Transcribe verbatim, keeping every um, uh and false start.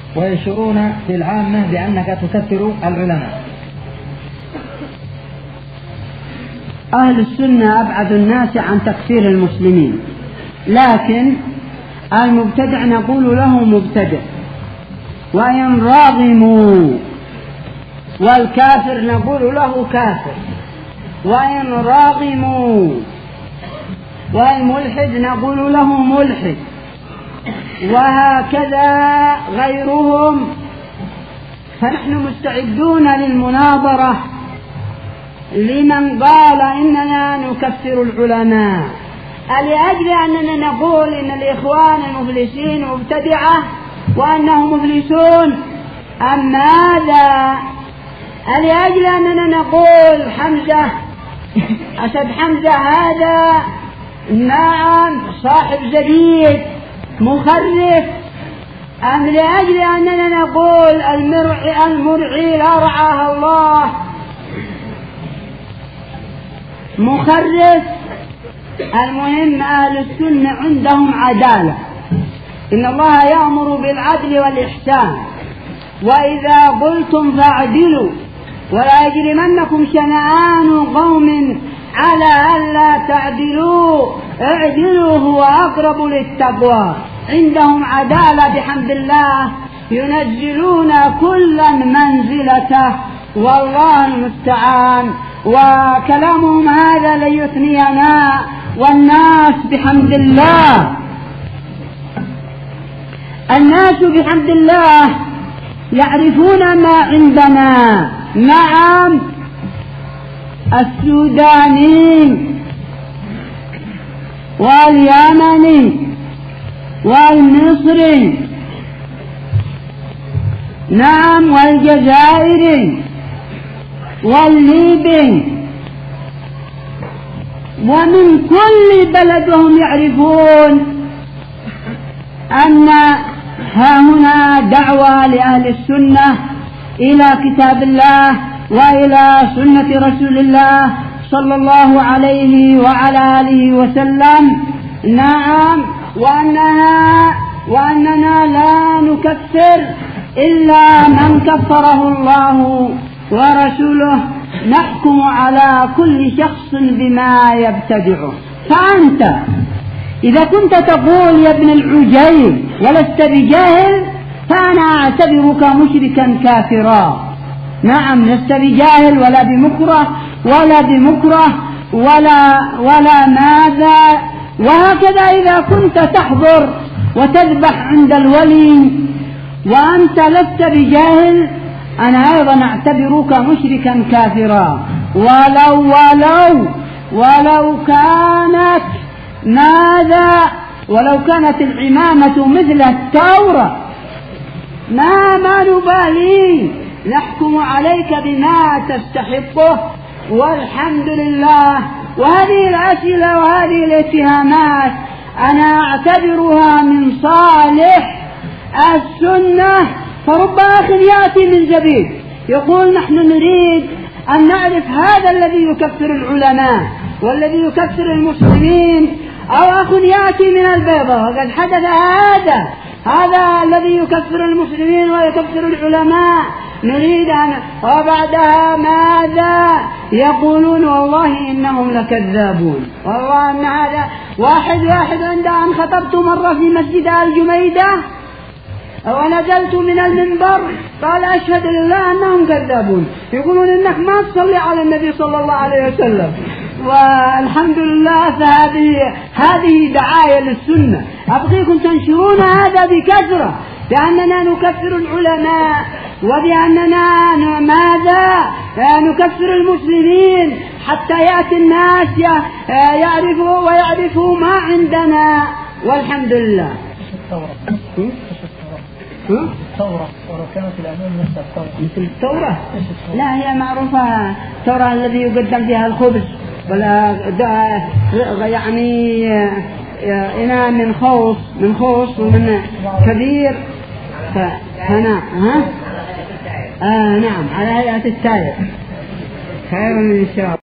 ويشيرون في العامة بأنك تكفر العلماء. أهل السنة أبعد الناس عن تكفير المسلمين، لكن المبتدع نقول له مبتدع وإن راغموا، والكافر نقول له كافر وإن راغموا، والملحد نقول له ملحد، وهكذا غيرهم. فنحن مستعدون للمناظرة لمن قال إننا نكفر العلماء، لأجل أننا نقول إن الإخوان المفلسين مبتدعة وأنهم مفلسون، أم ماذا؟ لأجل أننا نقول حمزة أسد حمزة هذا نعم صاحب زبيب مخرف، أم لأجل أننا نقول المرعي المرعي لا رعاه الله مخرف؟ المهم أهل السنة عندهم عدالة، إن الله يأمر بالعدل والإحسان، وإذا قلتم فاعدلوا ولا يجرمنكم شنآن قوم على ألا تعدلوا اعدلوا هو أقرب للتقوى. عندهم عدالة بحمد الله، ينزلون كلا منزلته، والله المستعان. وكلامهم هذا ليثنينا والناس بحمد الله، الناس بحمد الله يعرفون ما عندنا. نعم السوداني واليمني والمصري نعم والجزائري والليبي ومن كل بلد وهم يعرفون أن ها هنا دعوة لأهل السنة إلى كتاب الله وإلى سنة رسول الله صلى الله عليه وعلى آله وسلم. نعم وأننا, وأننا لا نكفر إلا من كفره الله ورسوله، نحكم على كل شخص بما يبتدعه. فأنت إذا كنت تقول يا ابن العجيل ولست بجاهل فأنا أعتبرك مشركا كافرا. نعم لست بجاهل ولا بمكره ولا بمكره ولا ولا ماذا. وهكذا إذا كنت تحضر وتذبح عند الولي وأنت لست بجاهل أنا أيضا أعتبرك مشركا كافرا، ولو ولو ولو كانت ماذا ولو كانت العمامة مثل التوراة ما ما نبالي، نحكم عليك بما تستحقه والحمد لله. وهذه الأسئلة وهذه الاتهامات أنا أعتبرها من صالح السنة. فرب أخ يأتي من زبيب يقول نحن نريد أن نعرف هذا الذي يكفر العلماء والذي يكفر المسلمين، أو أخ يأتي من البيضة وقد حدث هذا هذا الذي يكفر المسلمين ويكفر العلماء، نريد أن وبعدها ماذا يقولون والله إنهم لكذابون، والله أن هذا واحد واحد عند أن خطبت مرة في مسجد الجميدة ونزلت من المنبر قال أشهد لله أنهم كذابون، يقولون إنك ما تصلي على النبي صلى الله عليه وسلم. والحمد لله فهذه هذه دعاية للسنة، أبغيكم تنشرون هذا بكثرة بأننا نكفر العلماء وبأننا ماذا نكفر المسلمين حتى يأتي الناس يعرفوا ويعرفوا ما عندنا والحمد لله. الثورة ولو كانت الأمام مثل الثورة مثل الثورة لا هي معروفة. الثورة الذي يقدم فيها الخبز ولا يعني إناء من خوص من خوص ومن كبير فهنا ها آه نعم على هيئة التاير خير من الشراب.